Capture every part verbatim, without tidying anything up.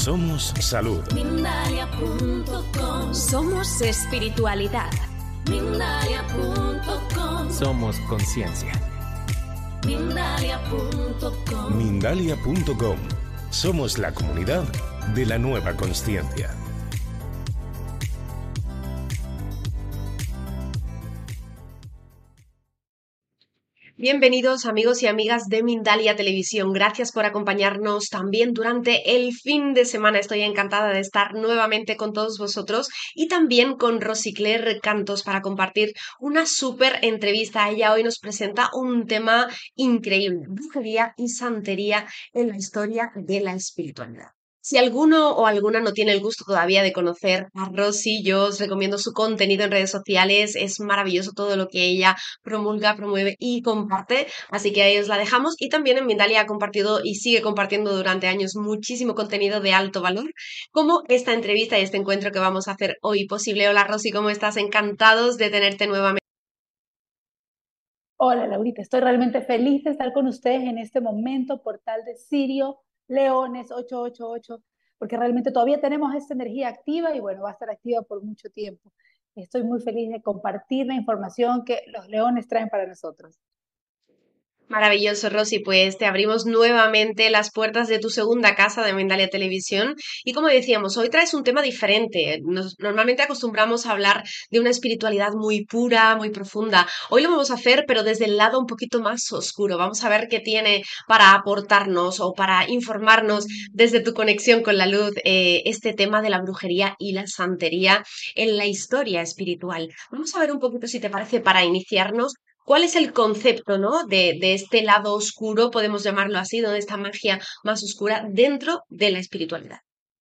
Somos salud. Mindalia punto com. Somos espiritualidad. Mindalia punto com. Somos conciencia. Mindalia punto com. Mindalia punto com. Somos la comunidad de la nueva consciencia. Bienvenidos amigos y amigas de Mindalia Televisión. Gracias por acompañarnos también durante el fin de semana. Estoy encantada de estar nuevamente con todos vosotros y también con Rosy Claire Cantos para compartir una súper entrevista. Ella hoy nos presenta un tema increíble: brujería y santería en la historia de la espiritualidad. Si alguno o alguna no tiene el gusto todavía de conocer a Rosy, yo os recomiendo su contenido en redes sociales. Es maravilloso todo lo que ella promulga, promueve y comparte, así que ahí os la dejamos. Y también en Mindalia ha compartido y sigue compartiendo durante años muchísimo contenido de alto valor, como esta entrevista y este encuentro que vamos a hacer hoy posible. Hola Rosy, ¿cómo estás? Encantados de tenerte nuevamente. Hola Laurita, estoy realmente feliz de estar con ustedes en este momento, portal de Sirio Leones ocho ocho ocho, porque realmente todavía tenemos esta energía activa y bueno, va a estar activa por mucho tiempo. Estoy muy feliz de compartir la información que los leones traen para nosotros. Maravilloso, Rosy, pues te abrimos nuevamente las puertas de tu segunda casa de Mindalia Televisión y como decíamos, hoy traes un tema diferente. Nos, normalmente acostumbramos a hablar de una espiritualidad muy pura, muy profunda. Hoy lo vamos a hacer, pero desde el lado un poquito más oscuro. Vamos a ver qué tiene para aportarnos o para informarnos desde tu conexión con la luz eh, este tema de la brujería y la santería en la historia espiritual. Vamos a ver un poquito, si te parece, para iniciarnos, ¿cuál es el concepto, ¿no? de, de este lado oscuro, podemos llamarlo así, de esta magia más oscura dentro de la espiritualidad?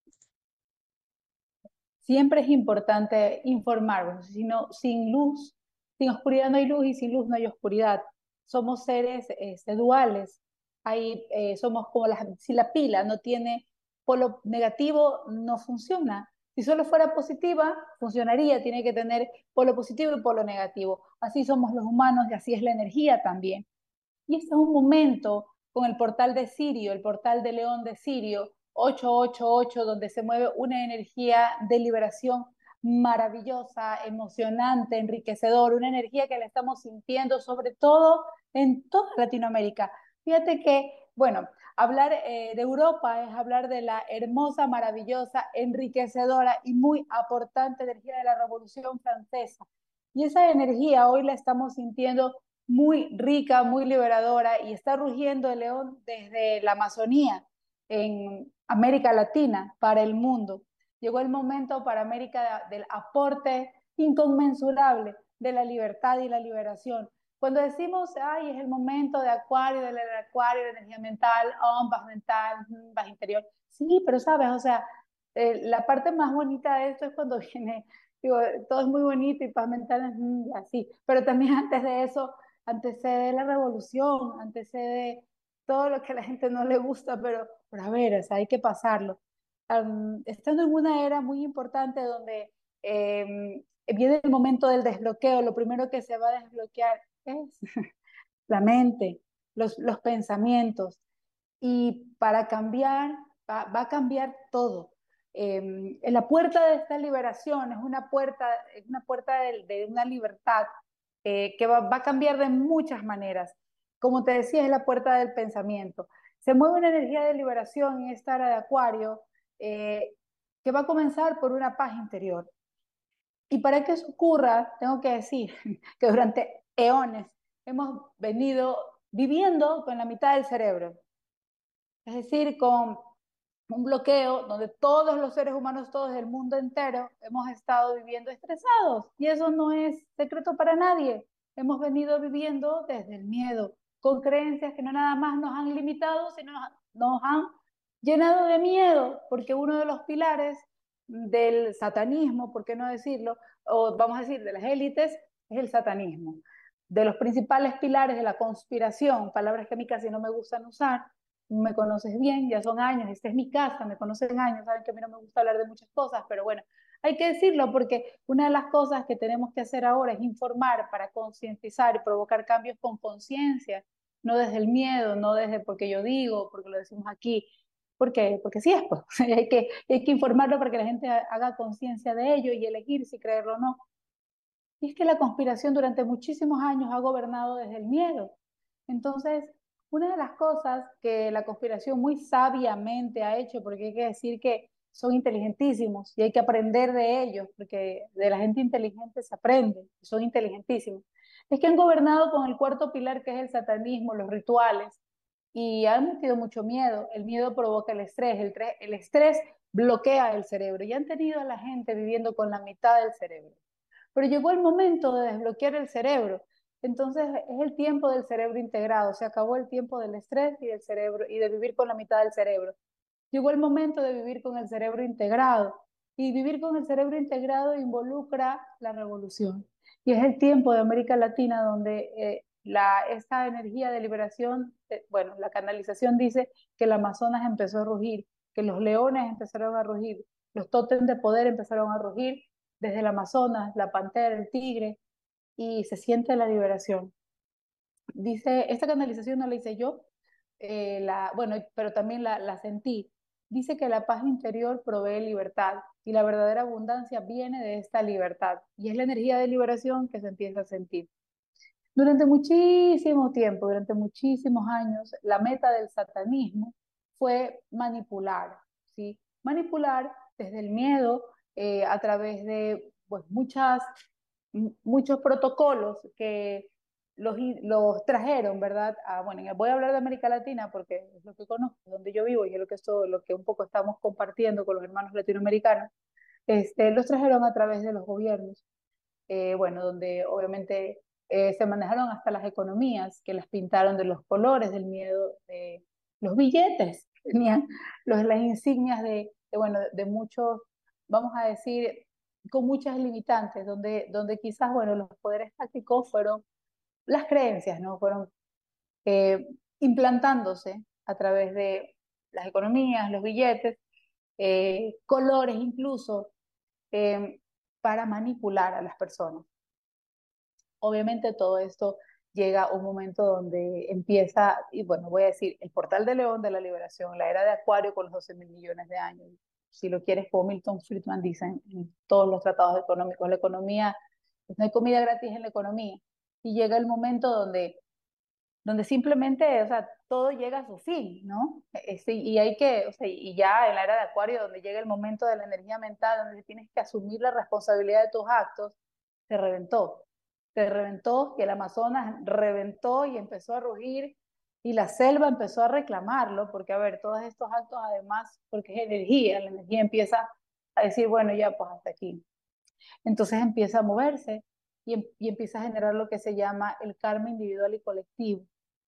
Siempre es importante informarnos, si no, sin luz, sin oscuridad no hay luz y sin luz no hay oscuridad. Somos seres este, duales. Hay, eh, somos como la, si la pila no tiene polo negativo, no funciona. Si solo fuera positiva, funcionaría, tiene que tener polo positivo y polo negativo. Así somos los humanos y así es la energía también. Y este es un momento con el portal de Sirio, el portal de León de Sirio, ocho ocho ocho, donde se mueve una energía de liberación maravillosa, emocionante, enriquecedora, una energía que la estamos sintiendo sobre todo en toda Latinoamérica. Fíjate que, bueno, hablar eh, de Europa es hablar de la hermosa, maravillosa, enriquecedora y muy aportante energía de la Revolución Francesa. Y esa energía hoy la estamos sintiendo muy rica, muy liberadora, y está rugiendo el león desde la Amazonía en América Latina para el mundo. Llegó el momento para América del aporte inconmensurable de la libertad y la liberación. Cuando decimos, ay, es el momento de Acuario, del Acuario, de energía mental, oh, paz mental, paz interior, sí, pero sabes, o sea, eh, la parte más bonita de esto es cuando viene, digo, todo es muy bonito y paz mental, mm, así, pero también antes de eso antecede la revolución, antecede todo lo que a la gente no le gusta, pero, pero a ver, o sea, hay que pasarlo. Um, estando en una era muy importante donde eh, viene el momento del desbloqueo, lo primero que se va a desbloquear es la mente, los, los pensamientos, y para cambiar, va, va a cambiar todo. Eh, en la puerta de esta liberación es una puerta, es una puerta de, de una libertad eh, que va, va, a cambiar de muchas maneras. Como te decía, es la puerta del pensamiento. Se mueve una energía de liberación en esta era de Acuario eh, que va a comenzar por una paz interior. Y para que eso ocurra, tengo que decir que durante eones hemos venido viviendo con la mitad del cerebro. Es decir, con un bloqueo donde todos los seres humanos, todos del mundo entero, hemos estado viviendo estresados. Y eso no es secreto para nadie. Hemos venido viviendo desde el miedo, con creencias que no nada más nos han limitado, sino nos han llenado de miedo, porque uno de los pilares del satanismo, por qué no decirlo, o vamos a decir de las élites, es el satanismo. De los principales pilares de la conspiración, palabras que a mí casi no me gustan usar, me conoces bien, ya son años, esta es mi casa, me conocen años, saben que a mí no me gusta hablar de muchas cosas, pero bueno, hay que decirlo porque una de las cosas que tenemos que hacer ahora es informar para concientizar y provocar cambios con conciencia, no desde el miedo, no desde porque yo digo, porque lo decimos aquí, ¿Por qué? Porque sí es, pues. Hay que, hay que informarlo para que la gente haga conciencia de ello y elegir si creerlo o no. Y es que la conspiración durante muchísimos años ha gobernado desde el miedo. Entonces, una de las cosas que la conspiración muy sabiamente ha hecho, porque hay que decir que son inteligentísimos y hay que aprender de ellos, porque de la gente inteligente se aprende, son inteligentísimos, es que han gobernado con el cuarto pilar que es el satanismo, los rituales, y han metido mucho miedo. El miedo provoca el estrés, el, el estrés bloquea el cerebro y han tenido a la gente viviendo con la mitad del cerebro. Pero llegó el momento de desbloquear el cerebro. Entonces es el tiempo del cerebro integrado. Se acabó el tiempo del estrés y del cerebro y de vivir con la mitad del cerebro. Llegó el momento de vivir con el cerebro integrado. Y vivir con el cerebro integrado involucra la revolución. Y es el tiempo de América Latina donde eh, la, esta energía de liberación, eh, bueno, la canalización dice que el Amazonas empezó a rugir, que los leones empezaron a rugir, los tótems de poder empezaron a rugir desde el Amazonas, la pantera, el tigre, y se siente la liberación. Dice, esta canalización no la hice yo, eh, la, bueno, pero también la, la sentí. Dice que la paz interior provee libertad y la verdadera abundancia viene de esta libertad y es la energía de liberación que se empieza a sentir. Durante muchísimo tiempo, durante muchísimos años, la meta del satanismo fue manipular, ¿sí? Manipular desde el miedo eh, a través de pues, muchas, muchos protocolos que los, los trajeron, ¿verdad? A, bueno, voy a hablar de América Latina porque es lo que conozco, donde yo vivo y es lo que, esto, lo que un poco estamos compartiendo con los hermanos latinoamericanos. Este, los trajeron a través de los gobiernos, eh, bueno, donde obviamente eh, se manejaron hasta las economías, que las pintaron de los colores del miedo, de los billetes, tenían los, las insignias de, de, bueno, de muchos, vamos a decir, con muchas limitantes, donde, donde quizás, bueno, los poderes tácticos fueron las creencias, ¿no? Fueron eh, implantándose a través de las economías, los billetes, eh, colores incluso, eh, para manipular a las personas. Obviamente todo esto llega a un momento donde empieza, y bueno, voy a decir, el portal de León de la liberación, la era de Acuario con los doce mil millones de años. Si lo quieres, como Milton Friedman dice en todos los tratados económicos, la economía, pues no hay comida gratis en la economía. Y llega el momento donde, donde simplemente, o sea, todo llega a su fin, ¿no? Este, y hay que, o sea, y ya en la era de Acuario, donde llega el momento de la energía mental, donde tienes que asumir la responsabilidad de tus actos, se reventó se reventó, que el Amazonas reventó y empezó a rugir y la selva empezó a reclamarlo, porque a ver, todos estos actos además, porque es energía, la energía empieza a decir, bueno, ya pues hasta aquí. Entonces empieza a moverse y, y empieza a generar lo que se llama el karma individual y colectivo,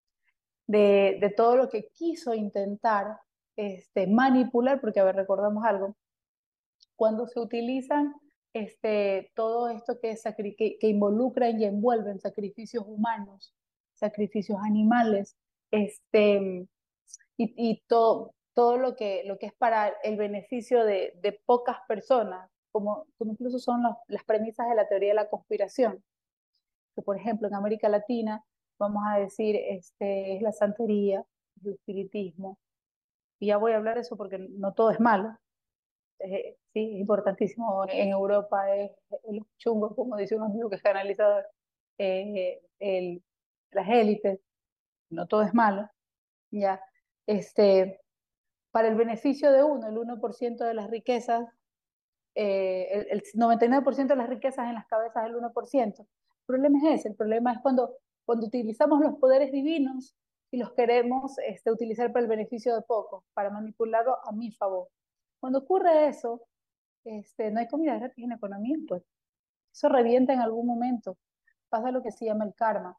de, de todo lo que quiso intentar este, manipular, porque a ver, recordamos algo, cuando se utilizan este, todo esto que, que, que involucran y envuelven sacrificios humanos, sacrificios animales, este, y, y todo, todo lo que, lo que es para el beneficio de, de pocas personas, como, como incluso son los, las premisas de la teoría de la conspiración, que por ejemplo en América Latina, vamos a decir, este, es la santería, el espiritismo, y ya voy a hablar de eso porque no todo es malo, eh, sí, es importantísimo. En Europa es el chungo, como dice un amigo que es canalizador, eh, el, las élites, no todo es malo, ya. Este, para el beneficio de uno, el uno por ciento de las riquezas, eh, el, el noventa y nueve por ciento de las riquezas en las cabezas del uno por ciento. El problema es ese, el problema es cuando, cuando utilizamos los poderes divinos y los queremos este, utilizar para el beneficio de pocos, para manipularlo a mi favor. Cuando ocurre eso, este, no hay comida gratis en la economía, pues eso revienta en algún momento. Pasa lo que se llama el karma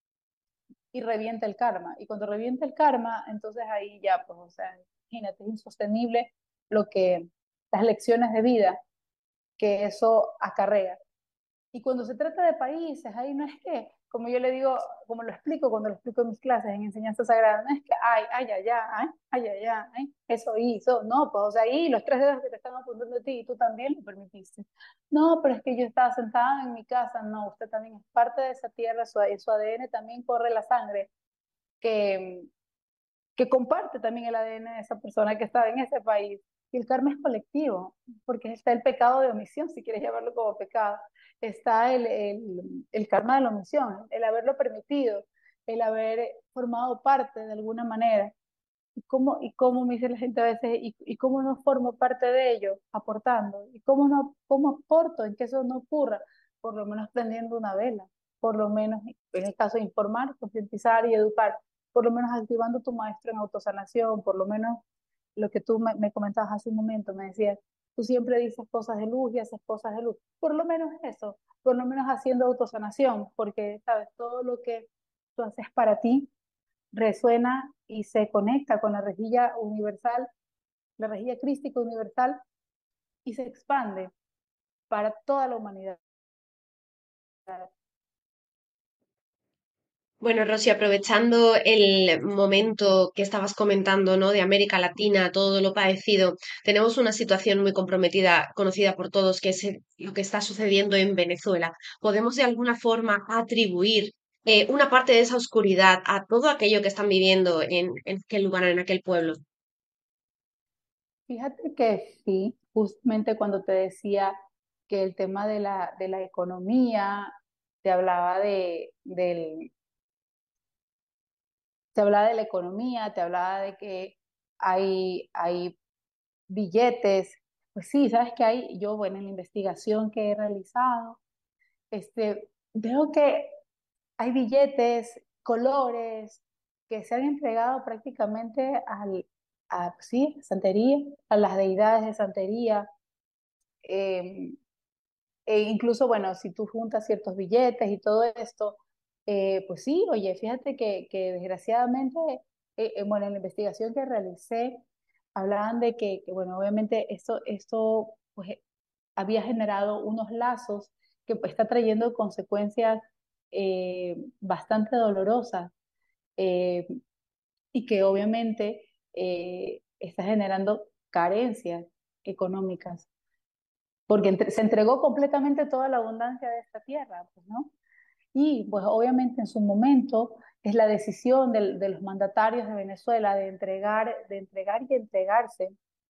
y revienta el karma. Y cuando revienta el karma, entonces ahí ya, pues, o sea, imagínate, es insostenible lo que, las lecciones de vida que eso acarrea. Y cuando se trata de países, ahí no es que, como yo le digo, como lo explico cuando lo explico en mis clases en enseñanza sagrada, no es que, ay, ay, ay, ay, ay, ay, ay, eso hizo, no, pues, o sea, ahí los tres dedos que te están apuntando a ti, y tú también lo permitiste. No, pero es que yo estaba sentada en mi casa, no, usted también es parte de esa tierra, su, su A D N también corre la sangre, que, que comparte también el A D N de esa persona que estaba en ese país. Y el karma es colectivo, porque está el pecado de omisión, si quieres llamarlo como pecado. Está el, el, el karma de la omisión, el haberlo permitido, el haber formado parte de alguna manera. ¿Y cómo, y cómo me dice la gente a veces, y, y cómo no formo parte de ello, aportando? ¿Y cómo no, cómo aporto en que eso no ocurra? Por lo menos prendiendo una vela, por lo menos, en el caso de informar, concientizar y educar, por lo menos activando tu maestro en autosanación, por lo menos lo que tú me, me comentabas hace un momento, me decías, tú siempre dices cosas de luz y haces cosas de luz, por lo menos eso, por lo menos haciendo autosanación, porque, sabes, todo lo que tú haces para ti resuena y se conecta con la rejilla universal, la rejilla crística universal, y se expande para toda la humanidad. Bueno, Rosy, aprovechando el momento que estabas comentando, ¿no? De América Latina, todo lo padecido, tenemos una situación muy comprometida, conocida por todos, que es el- lo que está sucediendo en Venezuela. ¿Podemos de alguna forma atribuir eh, una parte de esa oscuridad a todo aquello que están viviendo en, en aquel lugar, en aquel pueblo? Fíjate que sí, justamente cuando te decía que el tema de la, de la economía, te hablaba de, del, te hablaba de la economía, te hablaba de que hay, hay billetes, pues sí, sabes que hay, yo, bueno, en la investigación que he realizado, este, veo que hay billetes, colores que se han entregado prácticamente al, a, sí, santería, a las deidades de santería. eh, e incluso, bueno, si tú juntas ciertos billetes y todo esto, eh, pues sí, oye, fíjate que, que desgraciadamente, eh, eh, bueno, en la investigación que realicé, hablaban de que, que, bueno, obviamente esto, esto pues, eh, había generado unos lazos que pues, está trayendo consecuencias eh, bastante dolorosas eh, y que obviamente eh, está generando carencias económicas porque entre- se entregó completamente toda la abundancia de esta tierra, pues, ¿no? Y pues obviamente en su momento es la decisión del- de los mandatarios de Venezuela de entregar, de entregar y entregarse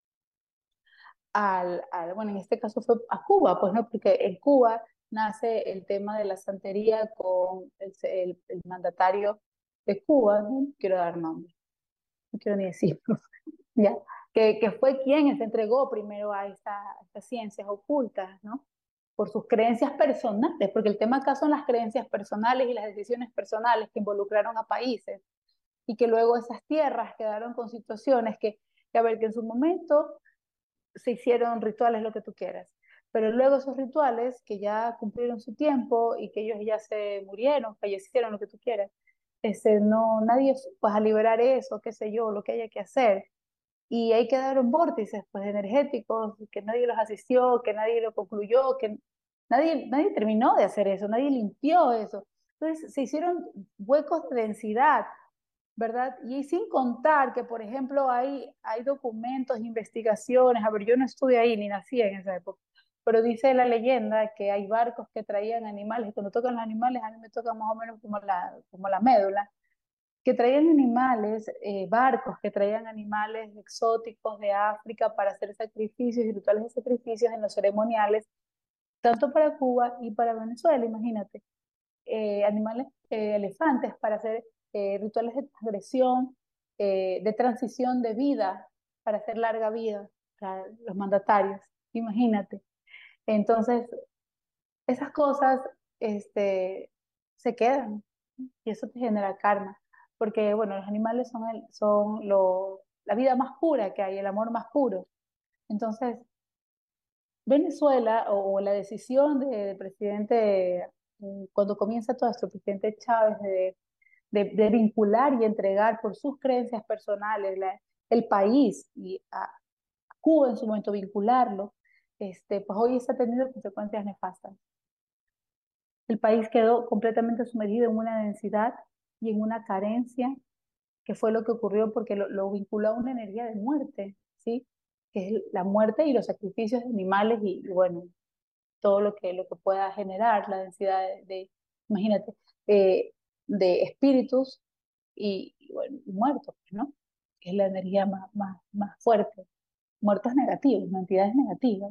al, al- bueno, en este caso fue a Cuba, pues, ¿no? Porque en Cuba nace el tema de la santería con el, el- el mandatario de Cuba, no quiero dar nombre, no quiero ni decirlo, ¿ya? Que, que fue quien se entregó primero a, esta- a estas ciencias ocultas, ¿no? Por sus creencias personales, porque el tema acá son las creencias personales y las decisiones personales que involucraron a países y que luego esas tierras quedaron con situaciones que, que a ver, que en su momento se hicieron rituales, lo que tú quieras, pero luego esos rituales que ya cumplieron su tiempo y que ellos ya se murieron, fallecieron, lo que tú quieras, ese, no, nadie pues a liberar eso, qué sé yo, lo que haya que hacer y ahí quedaron vórtices pues, energéticos, que nadie los asistió, que nadie lo concluyó, que nadie, nadie terminó de hacer eso, nadie limpió eso. Entonces se hicieron huecos de densidad, ¿verdad? Y sin contar que, por ejemplo, hay, hay documentos, investigaciones, a ver, yo no estuve ahí ni nací en esa época, pero dice la leyenda que hay barcos que traían animales, y cuando tocan los animales a mí me toca más o menos como la, como la médula, que traían animales, eh, barcos que traían animales exóticos de África para hacer sacrificios y rituales de sacrificios en los ceremoniales, tanto para Cuba y para Venezuela, imagínate, eh, animales, eh, elefantes para hacer eh, rituales de transgresión, eh, de transición de vida, para hacer larga vida para los mandatarios, imagínate. Entonces, esas cosas este, se quedan y eso te genera karma, porque bueno, los animales son, el, son lo, la vida más pura que hay, el amor más puro. Entonces, Venezuela o, o la decisión del de presidente, mm, cuando comienza todo esto, el presidente Chávez, de, de, de vincular y entregar por sus creencias personales la, el país y a Cuba en su momento vincularlo, este, pues hoy está teniendo consecuencias nefastas. El país quedó completamente sumergido en una densidad y en una carencia, que fue lo que ocurrió porque lo, lo vinculó a una energía de muerte, ¿sí? Que es la muerte y los sacrificios de animales y, y bueno, todo lo que, lo que pueda generar la densidad de, de imagínate, de, de espíritus y, y, bueno, muertos, ¿no? que es la energía más, más, más fuerte. Muertos negativos, no entidades negativas.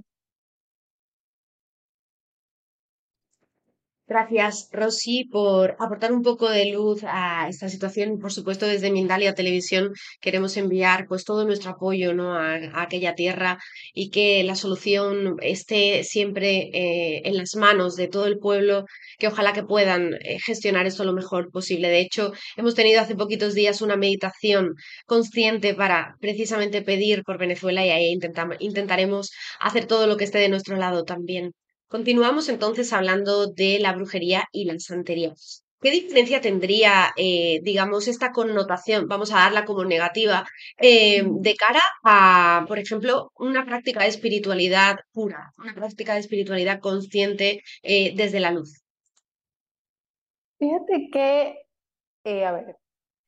Gracias, Rosy, por aportar un poco de luz a esta situación. Por supuesto, desde Mindalia Televisión queremos enviar pues todo nuestro apoyo, ¿no? a, a aquella tierra y que la solución esté siempre eh, en las manos de todo el pueblo, que ojalá que puedan eh, gestionar esto lo mejor posible. De hecho, hemos tenido hace poquitos días una meditación consciente para precisamente pedir por Venezuela y ahí intentam- intentaremos hacer todo lo que esté de nuestro lado también. Continuamos entonces hablando de la brujería y la santería. ¿Qué diferencia tendría, eh, digamos, esta connotación, vamos a darla como negativa, eh, Ujú. de cara a, por ejemplo, una práctica de espiritualidad pura, una práctica de espiritualidad consciente eh, desde la luz? Fíjate que, eh, a ver,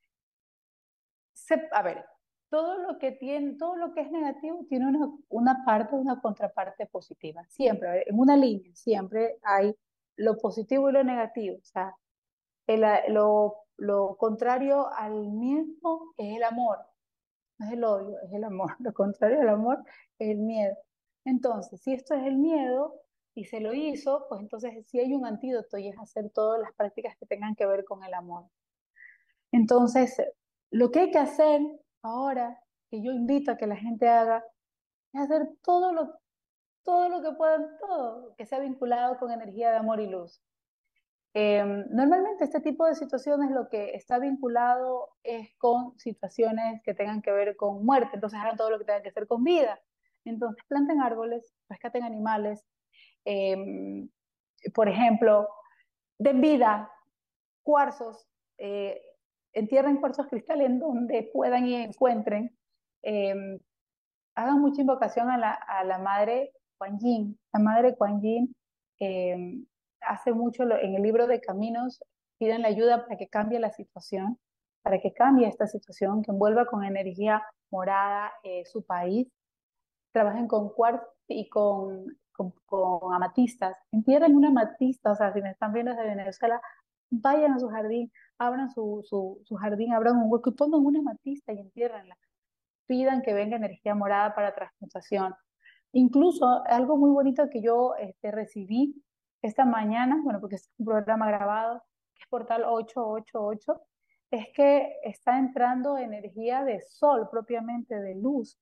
se- a ver, todo lo que tiene, todo lo que es negativo tiene una, una parte, una contraparte positiva. Siempre, a ver, en una línea, siempre hay lo positivo y lo negativo. O sea, el- lo, lo contrario al miedo es el amor, no es el odio, es el amor. Lo contrario al amor es el miedo. Entonces, si esto es el miedo y se lo hizo, pues entonces sí hay un antídoto y es hacer todas las prácticas que tengan que ver con el amor. Entonces, lo que hay que hacer ahora, que yo invito a que la gente haga, es hacer todo lo, todo lo que puedan, todo que sea vinculado con energía de amor y luz. Eh, Normalmente este tipo de situaciones lo que está vinculado es con situaciones que tengan que ver con muerte, entonces hagan todo lo que tengan que hacer con vida. Entonces planten árboles, rescaten animales, eh, por ejemplo, den vida, cuarzos, eh, entierren cuarzos cristales en donde puedan y encuentren. Eh, Hagan mucha invocación a la, a la madre Kuan Yin. La madre Kuan Yin eh, hace mucho lo, en el libro de Caminos, piden la ayuda para que cambie la situación, para que cambie esta situación, que envuelva con energía morada eh, su país. Trabajen con cuarzo y con, con, con amatistas. Entierren una amatista, o sea, si me están viendo desde Venezuela, vayan a su jardín, abran su, su, su jardín, abran un hueco y pongan una amatista y entiérrenla. Pidan que venga energía morada para transmutación. Incluso algo muy bonito que yo este, recibí esta mañana, bueno, porque es un programa grabado, que es Portal ochocientos ochenta y ocho, es que está entrando energía de sol, propiamente de luz.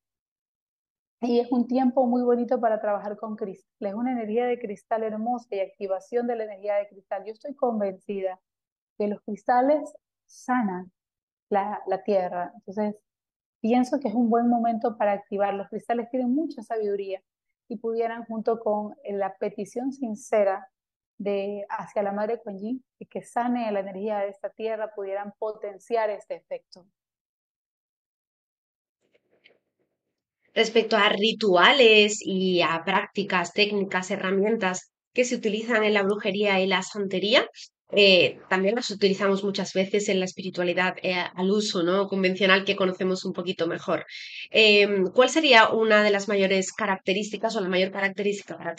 Y es un tiempo muy bonito para trabajar con cristal. Es una energía de cristal hermosa y activación de la energía de cristal. Yo estoy convencida que los cristales sanan la, la tierra. Entonces, pienso que es un buen momento para activar. Los cristales tienen mucha sabiduría y pudieran, junto con la petición sincera de hacia la Madre Kuan Yin, y que sane la energía de esta tierra, pudieran potenciar este efecto. Respecto a rituales y a prácticas, técnicas, herramientas que se utilizan en la brujería y la santería, eh, también las utilizamos muchas veces en la espiritualidad eh, al uso, ¿no? Convencional que conocemos un poquito mejor. Em, ¿cuál sería una de las mayores características o la mayor característica para ti?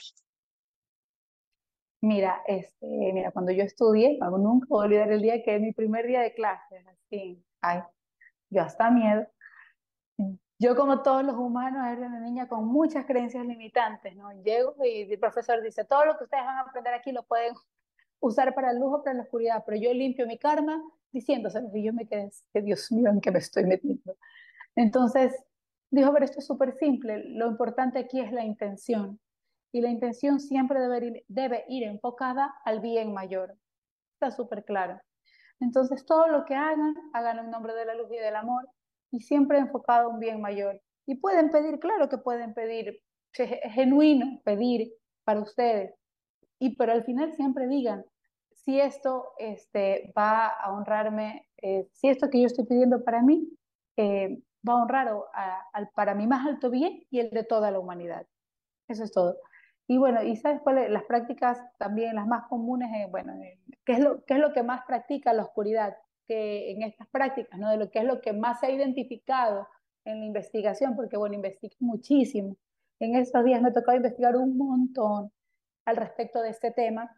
Mira, este, mira, cuando yo estudié, no, nunca voy a olvidar el día que es mi primer día de clases, así, ay, yo hasta miedo. Yo, como todos los humanos, era una niña con muchas creencias limitantes, ¿no? Llego y el profesor dice, todo lo que ustedes van a aprender aquí lo pueden usar para el luz o para la oscuridad, pero yo limpio mi karma diciéndoselo, y yo me quedé, que Dios mío, ¿en qué me estoy metiendo? Entonces, dijo, pero esto es súper simple, lo importante aquí es la intención, y la intención siempre debe ir, debe ir enfocada al bien mayor, está súper claro. Entonces, todo lo que hagan, hagan en nombre de la luz y del amor, y siempre enfocado a un bien mayor. Y pueden pedir, claro que pueden pedir, es genuino pedir para ustedes, y pero al final siempre digan, si esto este, va a honrarme, eh, si esto que yo estoy pidiendo para mí eh, va a honrar a, a, para mi más alto bien y el de toda la humanidad. Eso es todo. Y bueno, ¿y sabes cuáles? Las prácticas también, las más comunes, eh, bueno, eh, ¿qué es, lo, ¿qué es lo que más practica la oscuridad? Que en estas prácticas, ¿no? De lo que es lo que más se ha identificado en la investigación, porque bueno, investigué muchísimo. En estos días me ha tocado investigar un montón al respecto de este tema,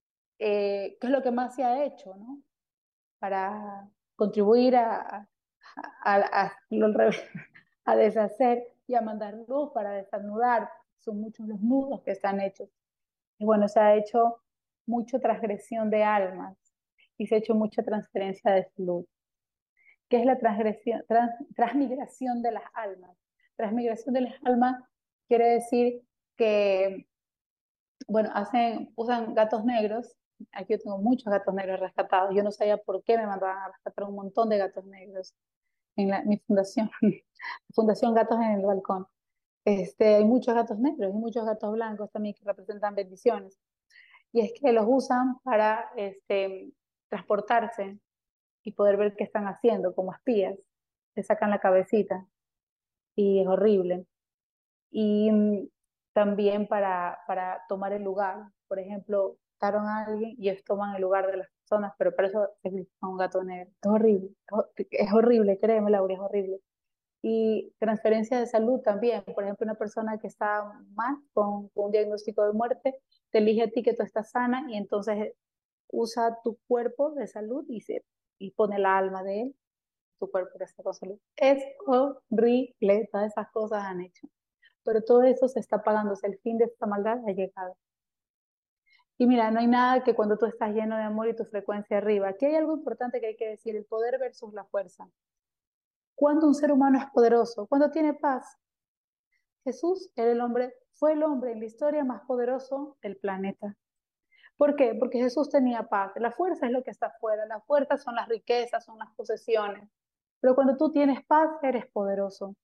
eh, qué es lo que más se ha hecho, ¿no? Para contribuir a, a, a, lo a deshacer y a mandar luz para desanudar. Son muchos los nudos que están hechos. Y bueno, se ha hecho mucha transgresión de almas y se ha hecho mucha transferencia de salud. ¿Qué es la transgresión, trans, transmigración de las almas? Transmigración de las almas quiere decir que, bueno, hacen, usan gatos negros. Aquí yo tengo muchos gatos negros rescatados. Yo no sabía por qué me mandaban a rescatar un montón de gatos negros en la, mi fundación, Fundación Gatos en el Balcón. Este, hay muchos gatos negros y muchos gatos blancos también que representan bendiciones. Y es que los usan para este, transportarse y poder ver qué están haciendo, como espías. Le sacan la cabecita y es horrible. Y mm, también para, para tomar el lugar. Por ejemplo, mataron a alguien y ellos toman el lugar de las personas, pero para eso necesitan un gato negro. Es horrible, es horrible, créeme, Laura, es horrible. Y transferencia de salud también. Por ejemplo, una persona que está mal con, con un diagnóstico de muerte, te elige a ti que tú estás sana y entonces usa tu cuerpo de salud y, se, y pone la alma de él, tu cuerpo que está con salud. Es horrible, todas esas cosas han hecho. Pero todo eso se está pagando, o sea, el fin de esta maldad ha llegado. Y mira, no hay nada que cuando tú estás lleno de amor y tu frecuencia arriba. Aquí hay algo importante que hay que decir, el poder versus la fuerza. ¿Cuándo un ser humano es poderoso? Cuando tiene paz. Jesús era el hombre, fue el hombre en la historia más poderoso del planeta. ¿Por qué? Porque Jesús tenía paz. La fuerza es lo que está afuera, la fuerza son las riquezas, son las posesiones. Pero cuando tú tienes paz, eres poderoso.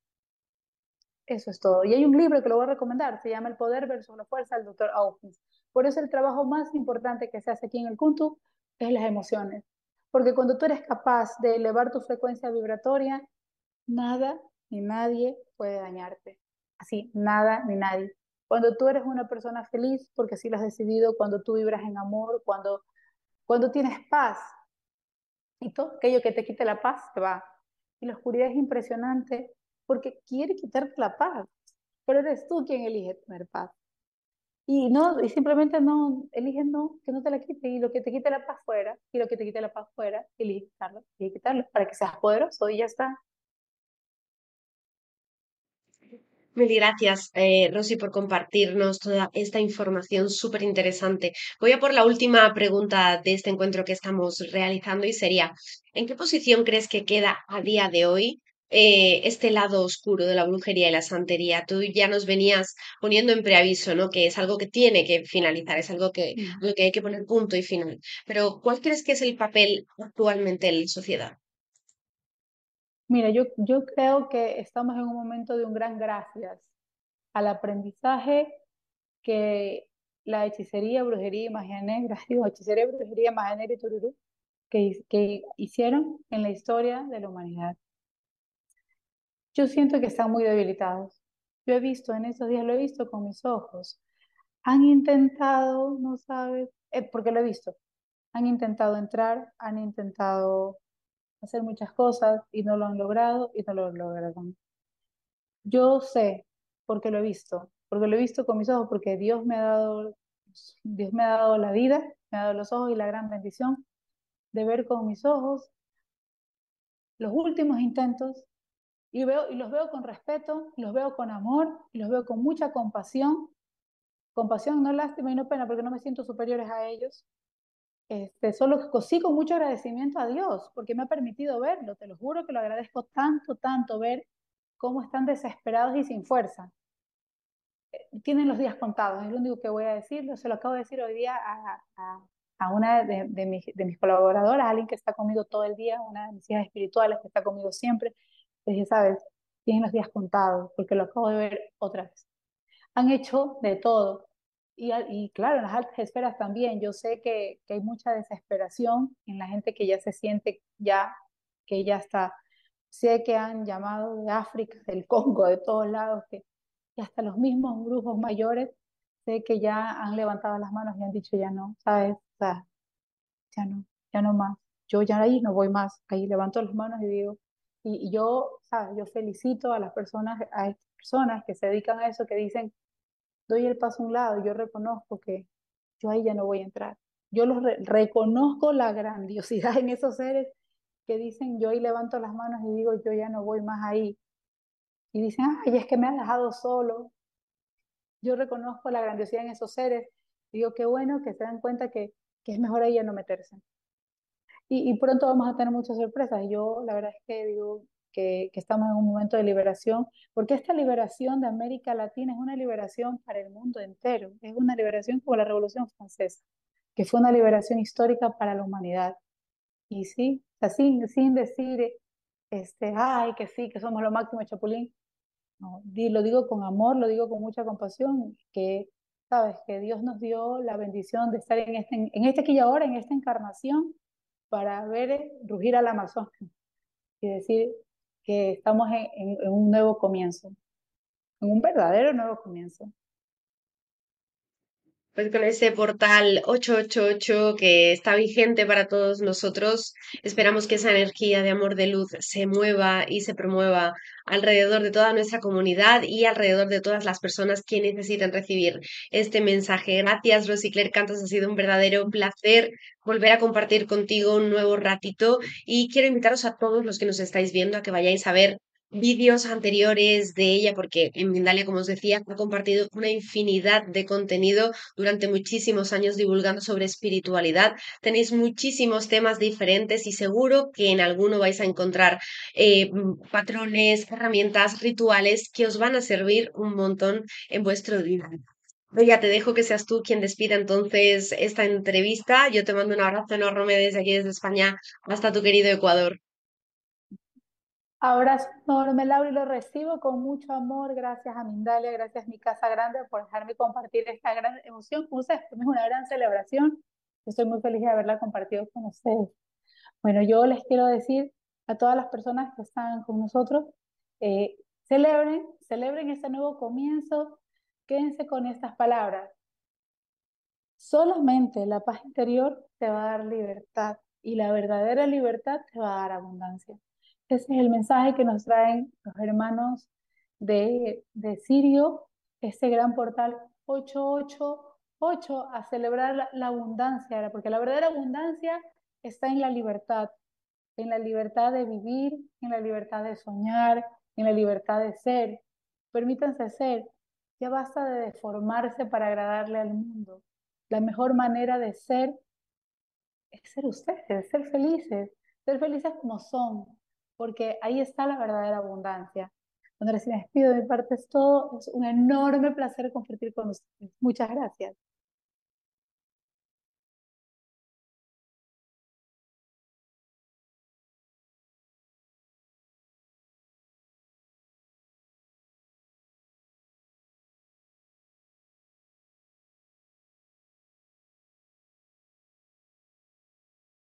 Eso es todo. Y hay un libro que lo voy a recomendar, se llama El poder versus la fuerza, del doctor Hawkins. Por eso el trabajo más importante que se hace aquí en el Kuntu es las emociones. Porque cuando tú eres capaz de elevar tu frecuencia vibratoria, nada ni nadie puede dañarte. Así, nada ni nadie. Cuando tú eres una persona feliz, porque así lo has decidido, cuando tú vibras en amor, cuando, cuando tienes paz, y todo aquello que te quite la paz se va. Y la oscuridad es impresionante porque quiere quitarte la paz, pero eres tú quien elige tener paz. Y, no, y simplemente no, eliges no, que no te la quite, y lo que te quite la paz fuera, y lo que te quite la paz fuera, elige quitarlo, elige quitarlo, para que seas poderoso y ya está. Mil gracias, eh, Rosy, por compartirnos toda esta información súper interesante. Voy a por la última pregunta de este encuentro que estamos realizando y sería, ¿en qué posición crees que queda a día de hoy eh, este lado oscuro de la brujería y la santería? Tú ya nos venías poniendo en preaviso, ¿no? Que es algo que tiene que finalizar, es algo que, Mm. a lo que hay que poner punto y final. Pero, ¿cuál crees que es el papel actualmente en la sociedad? Mira, yo, yo creo que estamos en un momento de un gran gracias al aprendizaje que la hechicería, brujería y magia negra, digo, hechicería, brujería, magia negra y tururú, que, que hicieron en la historia de la humanidad. Yo siento que están muy debilitados. Yo he visto, en esos días lo he visto con mis ojos. Han intentado, no sabes, eh, porque lo he visto, han intentado entrar, han intentado hacer muchas cosas y no lo han logrado y no lo lograron. Yo sé, porque lo he visto, porque lo he visto con mis ojos, porque Dios me ha dado, Dios me ha dado la vida, me ha dado los ojos y la gran bendición de ver con mis ojos los últimos intentos y, veo, y los veo con respeto, los veo con amor, y los veo con mucha compasión, compasión, no lástima y no pena, porque no me siento superiores a ellos. Este, solo sí con mucho agradecimiento a Dios, porque me ha permitido verlo, te lo juro que lo agradezco tanto, tanto ver cómo están desesperados y sin fuerza. Tienen los días contados, es lo único que voy a decir, se lo acabo de decir hoy día a, a, a una de, de, mis, de mis colaboradoras, alguien que está conmigo todo el día, una de mis hijas espirituales que está conmigo siempre. Les dije, sabes, tienen los días contados, porque lo acabo de ver otra vez. Han hecho de todo. Y, y claro, en las altas esferas también. Yo sé que, que hay mucha desesperación en la gente que ya se siente ya, que ya está. Sé que han llamado de África, del Congo, de todos lados, que y hasta los mismos brujos mayores, sé que ya han levantado las manos y han dicho ya no, ¿sabes? O sea, ya no, ya no más. Yo ya ahí no voy más. Ahí levanto las manos y digo, y, y yo, ¿sabes? Yo felicito a las personas, a estas personas que se dedican a eso, que dicen, doy el paso a un lado, yo reconozco que yo ahí ya no voy a entrar. Yo los re reconozco la grandiosidad en esos seres que dicen, yo ahí levanto las manos y digo, yo ya no voy más ahí. Y dicen, ay, es que me has dejado solo. Yo reconozco la grandiosidad en esos seres. Digo, qué bueno que se dan cuenta que, que es mejor ahí ya no meterse. Y, y pronto vamos a tener muchas sorpresas. Yo la verdad es que digo que, que estamos en un momento de liberación, porque esta liberación de América Latina es una liberación para el mundo entero. Es una liberación como la Revolución Francesa, que fue una liberación histórica para la humanidad. Y sí, o sea, sin, sin decir, este, ay, que sí, que somos lo máximo, Chapulín. No, di- lo digo con amor, lo digo con mucha compasión, que, sabes, que Dios nos dio la bendición de estar en este, en este aquí y ahora, en esta encarnación, para ver eh, rugir al Amazonas y decir que estamos en, en- en un nuevo comienzo, en un verdadero nuevo comienzo. Pues con ese portal ochocientos ochenta y ocho que está vigente para todos nosotros, esperamos que esa energía de amor de luz se mueva y se promueva alrededor de toda nuestra comunidad y alrededor de todas las personas que necesitan recibir este mensaje. Gracias, Rosy Claire Cantos, ha sido un verdadero placer volver a compartir contigo un nuevo ratito y quiero invitaros a todos los que nos estáis viendo a que vayáis a ver vídeos anteriores de ella, porque en Mindalia, como os decía, ha compartido una infinidad de contenido durante muchísimos años divulgando sobre espiritualidad. Tenéis muchísimos temas diferentes y seguro que en alguno vais a encontrar eh, patrones, herramientas, rituales que os van a servir un montón en vuestro día. Ya te dejo que seas tú quien despida entonces esta entrevista. Yo te mando un abrazo enorme desde aquí, desde España, hasta tu querido Ecuador. Abrazo enorme, Laura, y lo recibo con mucho amor. Gracias a Mindalia, gracias a mi casa grande por dejarme compartir esta gran emoción con ustedes. Es una gran celebración. Estoy muy feliz de haberla compartido con ustedes. Bueno, yo les quiero decir a todas las personas que están con nosotros, eh, celebren, celebren este nuevo comienzo, quédense con estas palabras. Solamente la paz interior te va a dar libertad y la verdadera libertad te va a dar abundancia. Ese es el mensaje que nos traen los hermanos de, de Sirio, este gran portal ochocientos ochenta y ocho, a celebrar la, la abundancia, porque la verdadera abundancia está en la libertad, en la libertad de vivir, en la libertad de soñar, en la libertad de ser. Permítanse ser. Ya basta de deformarse para agradarle al mundo. La mejor manera de ser es ser ustedes, ser felices, ser felices como son, porque ahí está la verdadera abundancia. Cuando les despido de mi parte es todo, es un enorme placer compartir con ustedes. Muchas gracias.